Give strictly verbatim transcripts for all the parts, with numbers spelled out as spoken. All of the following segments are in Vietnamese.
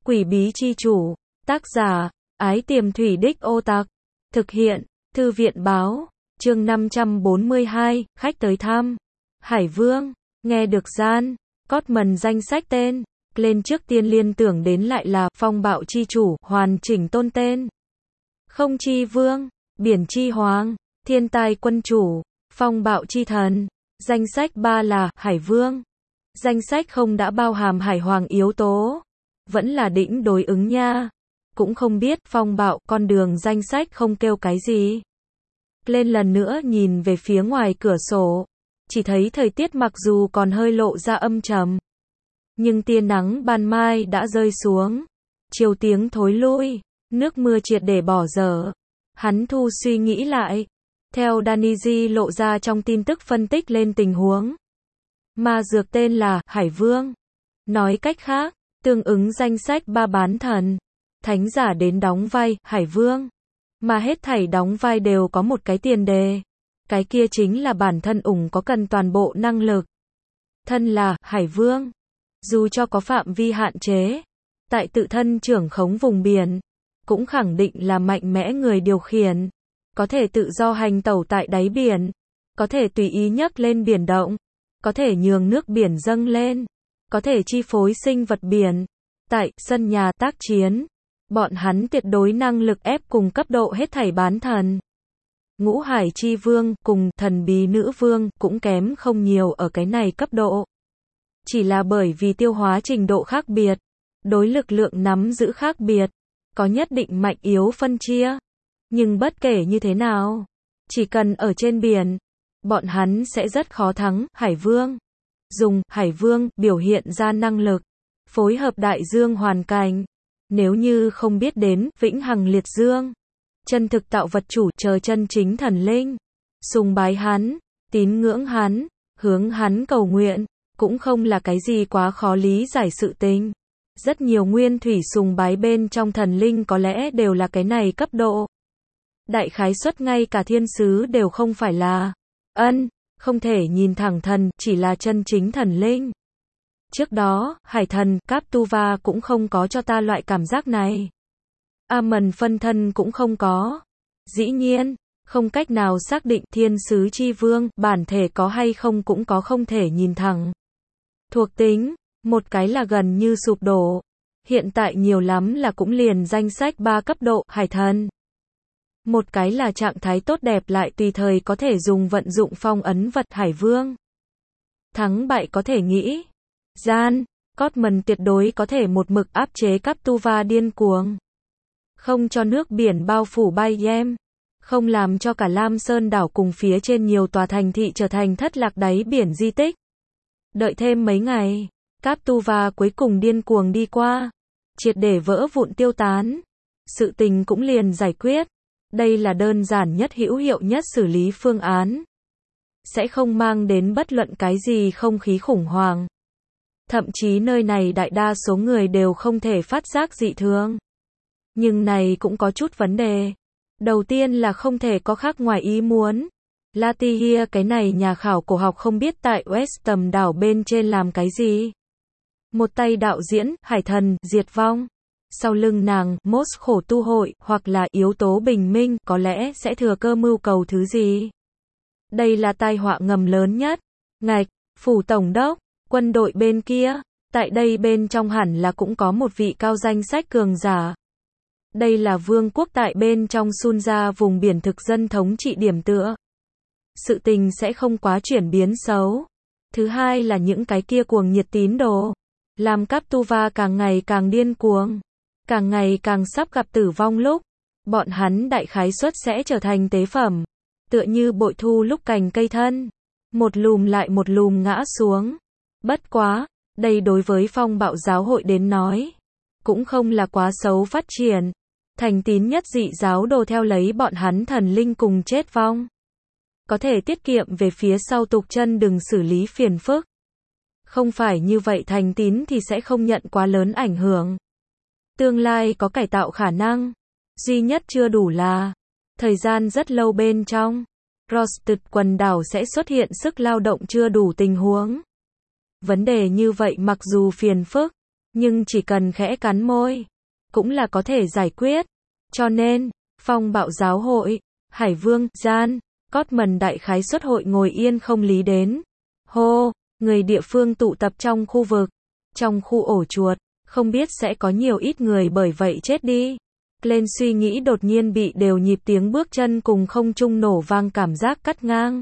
Quỷ bí chi chủ, tác giả, Ái Tiềm Thủy Đích Ô Tặc, thực hiện, Thư viện báo, chương năm trăm bốn mươi hai, khách tới thăm. Hải Vương, nghe được gian, Cotman danh sách tên, lên trước tiên liên tưởng đến lại là phong bạo chi chủ, hoàn chỉnh tôn tên. Không chi vương, biển chi hoàng, thiên tai quân chủ, phong bạo chi thần. Danh sách ba là Hải Vương. Danh sách không đã bao hàm Hải Hoàng yếu tố. Vẫn là đỉnh đối ứng nha. Cũng không biết phong bạo con đường danh sách không kêu cái gì. Lên lần nữa nhìn về phía ngoài cửa sổ. Chỉ thấy thời tiết mặc dù còn hơi lộ ra âm trầm. Nhưng tia nắng ban mai đã rơi xuống. Chiều tiếng thối lui. Nước mưa triệt để bỏ dở. Hắn thu suy nghĩ lại. Theo Daniji lộ ra trong tin tức phân tích lên tình huống. Ma dược tên là Hải Vương. Nói cách khác, tương ứng danh sách ba bán thần. Thánh giả đến đóng vai Hải Vương. Mà hết thảy đóng vai đều có một cái tiền đề. Cái kia chính là bản thân ủng có cần toàn bộ năng lực. Thân là Hải Vương. Dù cho có phạm vi hạn chế. Tại tự thân trưởng khống vùng biển. Cũng khẳng định là mạnh mẽ người điều khiển. Có thể tự do hành tẩu tại đáy biển. Có thể tùy ý nhấc lên biển động. Có thể nhường nước biển dâng lên. Có thể chi phối sinh vật biển. Tại sân nhà tác chiến. Bọn hắn tuyệt đối năng lực ép cùng cấp độ hết thảy bán thần. Ngũ Hải chi vương cùng thần bí nữ vương cũng kém không nhiều ở cái này cấp độ. Chỉ là bởi vì tiêu hóa trình độ khác biệt. Đối lực lượng nắm giữ khác biệt. Có nhất định mạnh yếu phân chia. Nhưng bất kể như thế nào, chỉ cần ở trên biển, bọn hắn sẽ rất khó thắng Hải Vương. Dùng Hải Vương biểu hiện ra năng lực, phối hợp đại dương hoàn cảnh. Nếu như không biết đến vĩnh hằng liệt dương, chân thực tạo vật chủ chờ chân chính thần linh, sùng bái hắn, tín ngưỡng hắn, hướng hắn cầu nguyện, cũng không là cái gì quá khó lý giải sự tình. Rất nhiều nguyên thủy sùng bái bên trong thần linh có lẽ đều là cái này cấp độ. Đại khái suất ngay cả thiên sứ đều không phải là ân, không thể nhìn thẳng thần, chỉ là chân chính thần linh. Trước đó, hải thần, Captuva cũng không có cho ta loại cảm giác này. Amon phân thân cũng không có. Dĩ nhiên, không cách nào xác định thiên sứ chi vương, bản thể có hay không cũng có không thể nhìn thẳng. Thuộc tính, một cái là gần như sụp đổ. Hiện tại nhiều lắm là cũng liền danh sách ba cấp độ, hải thần. Một cái là trạng thái tốt đẹp lại tùy thời có thể dùng vận dụng phong ấn vật Hải Vương. Thắng bại có thể nghĩ. Gian, Cotman tuyệt đối có thể một mực áp chế Captuva điên cuồng. Không cho nước biển bao phủ Bayem. Không làm cho cả Lam Sơn đảo cùng phía trên nhiều tòa thành thị trở thành thất lạc đáy biển di tích. Đợi thêm mấy ngày, Captuva cuối cùng điên cuồng đi qua. Triệt để vỡ vụn tiêu tán. Sự tình cũng liền giải quyết. Đây là đơn giản nhất hữu hiệu nhất xử lý phương án. Sẽ không mang đến bất luận cái gì không khí khủng hoảng. Thậm chí nơi này đại đa số người đều không thể phát giác dị thường. Nhưng này cũng có chút vấn đề. Đầu tiên là không thể có khác ngoài ý muốn. Latihia cái này nhà khảo cổ học không biết tại Westham đảo bên trên làm cái gì. Một tay đạo diễn, hải thần, diệt vong. Sau lưng nàng, Mốt khổ tu hội, hoặc là yếu tố bình minh, có lẽ sẽ thừa cơ mưu cầu thứ gì. Đây là tai họa ngầm lớn nhất. Ngạch, phủ tổng đốc, quân đội bên kia, tại đây bên trong hẳn là cũng có một vị cao danh sách cường giả. Đây là vương quốc tại bên trong Sun ra vùng biển thực dân thống trị điểm tựa. Sự tình sẽ không quá chuyển biến xấu. Thứ hai là những cái kia cuồng nhiệt tín đồ. Làm Captuva càng ngày càng điên cuồng. Càng ngày càng sắp gặp tử vong lúc, bọn hắn đại khái suất sẽ trở thành tế phẩm. Tựa như bội thu lúc cành cây thân. Một lùm lại một lùm ngã xuống. Bất quá, đây đối với phong bạo giáo hội đến nói. Cũng không là quá xấu phát triển. Thành tín nhất dị giáo đồ theo lấy bọn hắn thần linh cùng chết vong. Có thể tiết kiệm về phía sau tục chân đừng xử lý phiền phức. Không phải như vậy thành tín thì sẽ không nhận quá lớn ảnh hưởng. Tương lai có cải tạo khả năng. Duy nhất chưa đủ là, thời gian rất lâu bên trong, Rosted quần đảo sẽ xuất hiện sức lao động chưa đủ tình huống. Vấn đề như vậy mặc dù phiền phức, nhưng chỉ cần khẽ cắn môi, cũng là có thể giải quyết. Cho nên, phong bạo giáo hội, Hải Vương, Gian, Cotman đại khái suất hội ngồi yên không lý đến. Hô, người địa phương tụ tập trong khu vực, trong khu ổ chuột, không biết sẽ có nhiều ít người bởi vậy chết đi. Lên suy nghĩ đột nhiên bị đều nhịp tiếng bước chân cùng không trung nổ vang cảm giác cắt ngang.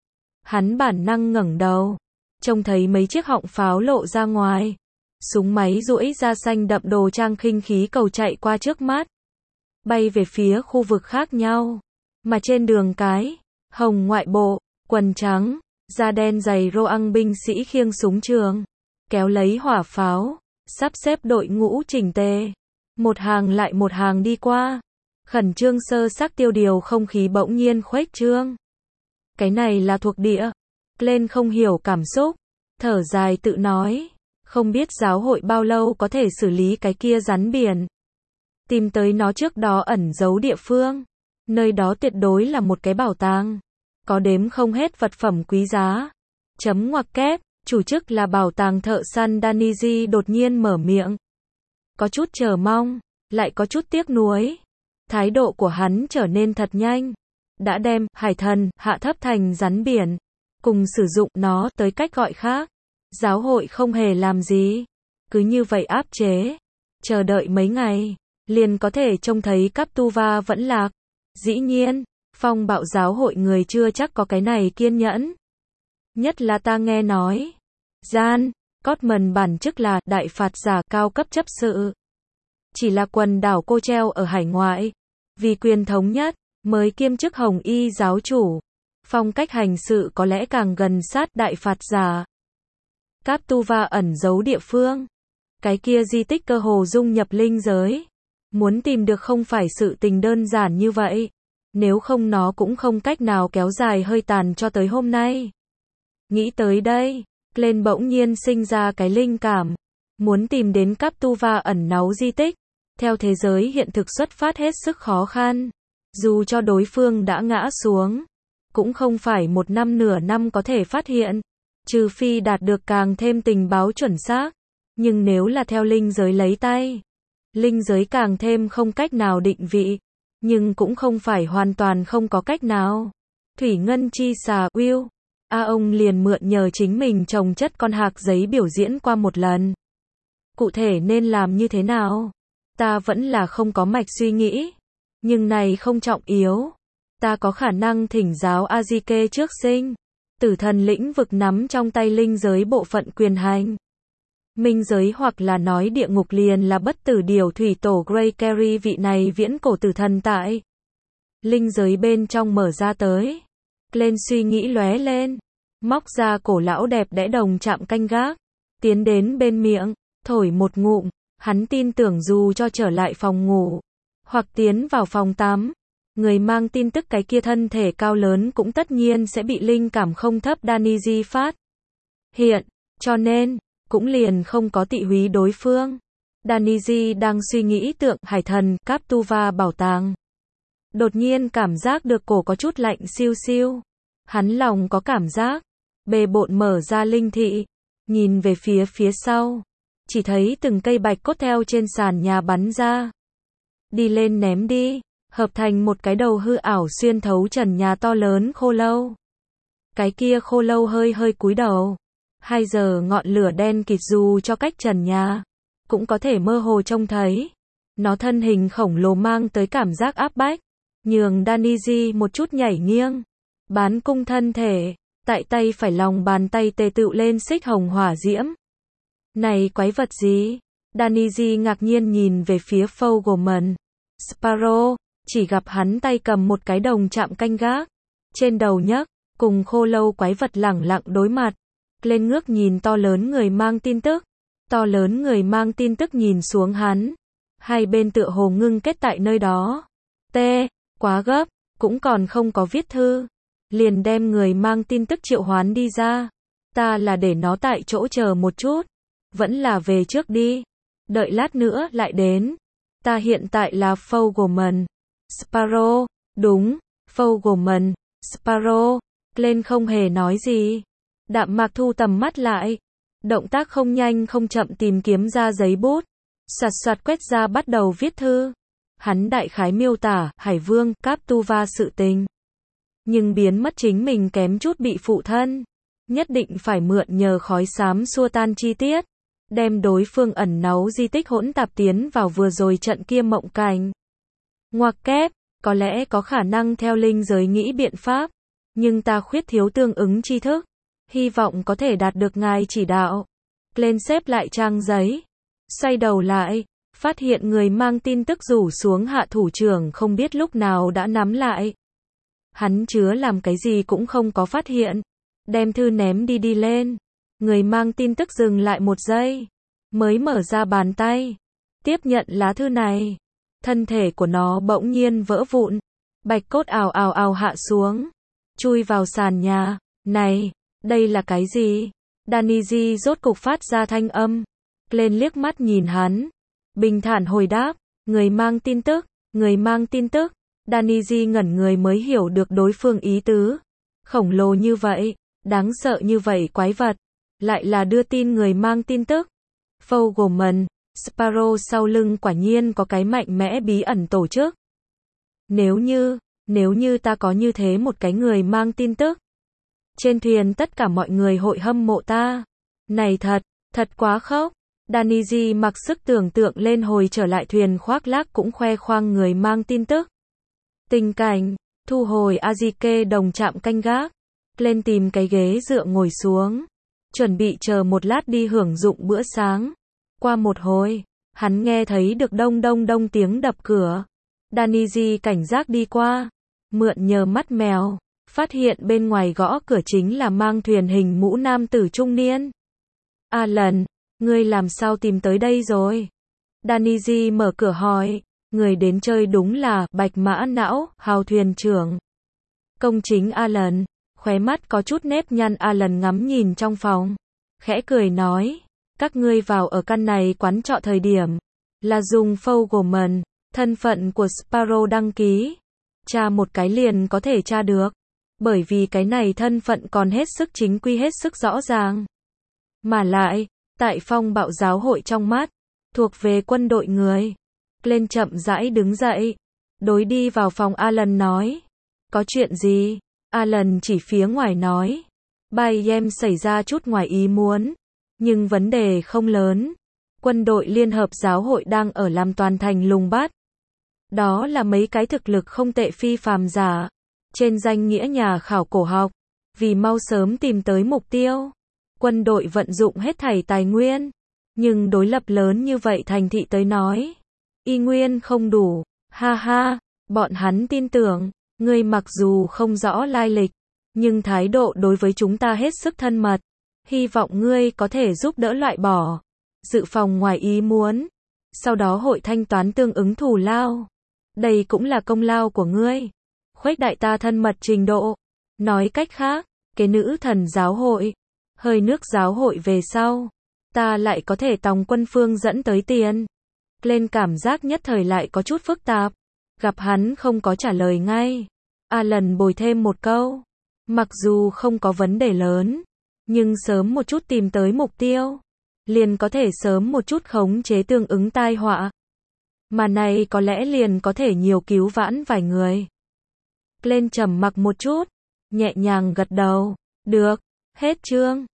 Hắn bản năng ngẩng đầu, trông thấy mấy chiếc họng pháo lộ ra ngoài. Súng máy duỗi ra xanh đậm đồ trang khinh khí cầu chạy qua trước mắt, bay về phía khu vực khác nhau. Mà trên đường cái, hồng ngoại bộ, quần trắng, da đen dày rô ăn binh sĩ khiêng súng trường, kéo lấy hỏa pháo, sắp xếp đội ngũ chỉnh tề. Một hàng lại một hàng đi qua, khẩn trương sơ sắc tiêu điều không khí bỗng nhiên khuếch trương. Cái này là thuộc địa. Lên không hiểu cảm xúc, thở dài tự nói, không biết giáo hội bao lâu có thể xử lý cái kia rắn biển. Tìm tới nó trước đó ẩn giấu địa phương. Nơi đó tuyệt đối là một cái bảo tàng. Có đếm không hết vật phẩm quý giá. Chấm ngoặc kép, chủ chức là bảo tàng thợ săn Daniji đột nhiên mở miệng. Có chút chờ mong, lại có chút tiếc nuối. Thái độ của hắn trở nên thật nhanh. Đã đem hải thần hạ thấp thành rắn biển, cùng sử dụng nó tới cách gọi khác. Giáo hội không hề làm gì, cứ như vậy áp chế, chờ đợi mấy ngày, liền có thể trông thấy Captuva vẫn lạc. Dĩ nhiên, phong bạo giáo hội người chưa chắc có cái này kiên nhẫn. Nhất là ta nghe nói, Gian, Cotman bản chức là đại phạt giả cao cấp chấp sự. Chỉ là quần đảo cô treo ở hải ngoại, vì quyền thống nhất, mới kiêm chức Hồng Y giáo chủ. Phong cách hành sự có lẽ càng gần sát đại phạt giả. Captuva ẩn giấu địa phương. Cái kia di tích cơ hồ dung nhập linh giới. Muốn tìm được không phải sự tình đơn giản như vậy. Nếu không nó cũng không cách nào kéo dài hơi tàn cho tới hôm nay. Nghĩ tới đây, lên bỗng nhiên sinh ra cái linh cảm. Muốn tìm đến Captuva ẩn náu di tích. Theo thế giới hiện thực xuất phát hết sức khó khăn. Dù cho đối phương đã ngã xuống, cũng không phải một năm nửa năm có thể phát hiện. Trừ phi đạt được càng thêm tình báo chuẩn xác. Nhưng nếu là theo linh giới lấy tay, linh giới càng thêm không cách nào định vị. Nhưng cũng không phải hoàn toàn không có cách nào. Thủy ngân chi xà Will, A ông liền mượn nhờ chính mình trồng chất con hạc giấy biểu diễn qua một lần. Cụ thể nên làm như thế nào? Ta vẫn là không có mạch suy nghĩ. Nhưng này không trọng yếu. Ta có khả năng thỉnh giáo Azike trước sinh. Tử thần lĩnh vực nắm trong tay linh giới bộ phận quyền hành. Minh giới hoặc là nói địa ngục liền là bất tử điều thủy tổ Grey Carey vị này viễn cổ tử thần tại. Linh giới bên trong mở ra tới. Lên suy nghĩ lóe lên. Móc ra cổ lão đẹp đẽ đồng chạm canh gác. Tiến đến bên miệng, thổi một ngụm. Hắn tin tưởng dù cho trở lại phòng ngủ, hoặc tiến vào phòng tắm, người mang tin tức cái kia thân thể cao lớn cũng tất nhiên sẽ bị linh cảm không thấp Daniji phát hiện, cho nên, cũng liền không có tị húy đối phương. Daniji đang suy nghĩ tượng hải thần Captuva bảo tàng. Đột nhiên cảm giác được cổ có chút lạnh siêu siêu. Hắn lòng có cảm giác, bề bộn mở ra linh thị, nhìn về phía phía sau. Chỉ thấy từng cây bạch cốt theo trên sàn nhà bắn ra. Đi lên ném đi, hợp thành một cái đầu hư ảo xuyên thấu trần nhà to lớn khô lâu. Cái kia khô lâu hơi hơi cúi đầu. Hai giờ ngọn lửa đen kịt dù cho cách trần nhà, cũng có thể mơ hồ trông thấy. Nó thân hình khổng lồ mang tới cảm giác áp bách, nhường Daniji một chút nhảy nghiêng. Bán cung thân thể, tại tay phải lòng bàn tay tề tựu lên xích hồng hỏa diễm. Này quái vật gì? Daniji ngạc nhiên nhìn về phía Fogelman. Sparrow, chỉ gặp hắn tay cầm một cái đồng chạm canh gác. Trên đầu nhấc, cùng khô lâu quái vật lẳng lặng đối mặt. Lên ngước nhìn to lớn người mang tin tức. To lớn người mang tin tức nhìn xuống hắn. Hai bên tựa hồ ngưng kết tại nơi đó. T, quá gấp, cũng còn không có viết thư. Liền đem người mang tin tức triệu hoán đi ra. Ta là để nó tại chỗ chờ một chút. Vẫn là về trước đi. Đợi lát nữa lại đến. Ta hiện tại là Fogelman. Sparrow, đúng, Fogelman, Sparrow. Lên không hề nói gì. Đạm Mạc thu tầm mắt lại. Động tác không nhanh không chậm tìm kiếm ra giấy bút. Soạt soạt quét ra bắt đầu viết thư. Hắn đại khái miêu tả Hải Vương, Captuva sự tình. Nhưng biến mất chính mình kém chút bị phụ thân. Nhất định phải mượn nhờ khói xám xua tan chi tiết. Đem đối phương ẩn náu di tích hỗn tạp tiến vào vừa rồi trận kia mộng cảnh. Ngoặc kép, có lẽ có khả năng theo linh giới nghĩ biện pháp. Nhưng ta khuyết thiếu tương ứng tri thức. Hy vọng có thể đạt được ngài chỉ đạo. Lên xếp lại trang giấy. Xoay đầu lại. Phát hiện người mang tin tức rủ xuống hạ thủ trưởng không biết lúc nào đã nắm lại. Hắn chứa làm cái gì cũng không có phát hiện. Đem thư ném đi đi lên. Người mang tin tức dừng lại một giây. Mới mở ra bàn tay. Tiếp nhận lá thư này. Thân thể của nó bỗng nhiên vỡ vụn. Bạch cốt ào ào ào hạ xuống. Chui vào sàn nhà. Này, đây là cái gì? Daniji rốt cục phát ra thanh âm. Lên liếc mắt nhìn hắn. Bình thản hồi đáp. Người mang tin tức. Người mang tin tức. Daniji ngẩn người mới hiểu được đối phương ý tứ. Khổng lồ như vậy. Đáng sợ như vậy quái vật. Lại là đưa tin người mang tin tức. Fogelman, Sparrow sau lưng quả nhiên có cái mạnh mẽ bí ẩn tổ chức. Nếu như, nếu như ta có như thế một cái người mang tin tức. Trên thuyền tất cả mọi người hội hâm mộ ta. Này thật, thật quá khốc. Daniji mặc sức tưởng tượng lên hồi trở lại thuyền khoác lác cũng khoe khoang người mang tin tức. Tình cảnh, thu hồi Azike đồng chạm canh gác. Lên tìm cái ghế dựa ngồi xuống. Chuẩn bị chờ một lát đi hưởng dụng bữa sáng. Qua một hồi, hắn nghe thấy được đông đông đông tiếng đập cửa. Daniji cảnh giác đi qua. Mượn nhờ mắt mèo. Phát hiện bên ngoài gõ cửa chính là mang thuyền hình mũ nam tử trung niên. Alan, ngươi làm sao tìm tới đây rồi? Daniji mở cửa hỏi. Người đến chơi đúng là Bạch Mã Não, hào thuyền trưởng. Công chính Alan. Khóe mắt có chút nếp nhăn Alan ngắm nhìn trong phòng. Khẽ cười nói. Các ngươi vào ở căn này quán trọ thời điểm. Là dùng Fogelman, thân phận của Sparrow đăng ký. Tra một cái liền có thể tra được. Bởi vì cái này thân phận còn hết sức chính quy hết sức rõ ràng. Mà lại, tại phong bạo giáo hội trong mắt, thuộc về quân đội người. Lên chậm rãi đứng dậy. Đối đi vào phòng Alan nói. Có chuyện gì? Alan chỉ phía ngoài nói. Bay em xảy ra chút ngoài ý muốn. Nhưng vấn đề không lớn. Quân đội Liên hợp giáo hội đang ở làm toàn thành lùng bắt. Đó là mấy cái thực lực không tệ phi phàm giả. Trên danh nghĩa nhà khảo cổ học. Vì mau sớm tìm tới mục tiêu. Quân đội vận dụng hết thảy tài nguyên. Nhưng đối lập lớn như vậy thành thị tới nói. Y nguyên không đủ. Ha ha, bọn hắn tin tưởng. Ngươi mặc dù không rõ lai lịch. Nhưng thái độ đối với chúng ta hết sức thân mật. Hy vọng ngươi có thể giúp đỡ loại bỏ. Dự phòng ngoài ý muốn. Sau đó hội thanh toán tương ứng thù lao. Đây cũng là công lao của ngươi. Khuếch đại ta thân mật trình độ. Nói cách khác, cái nữ thần giáo hội. Hơi nước giáo hội về sau. Ta lại có thể tòng quân phương dẫn tới tiền. Lên cảm giác nhất thời lại có chút phức tạp. Gặp hắn không có trả lời ngay. Alan bồi thêm một câu. Mặc dù không có vấn đề lớn. Nhưng sớm một chút tìm tới mục tiêu. Liền có thể sớm một chút khống chế tương ứng tai họa. Mà này có lẽ liền có thể nhiều cứu vãn vài người. Lên trầm mặc một chút. Nhẹ nhàng gật đầu. Được. Hết chương.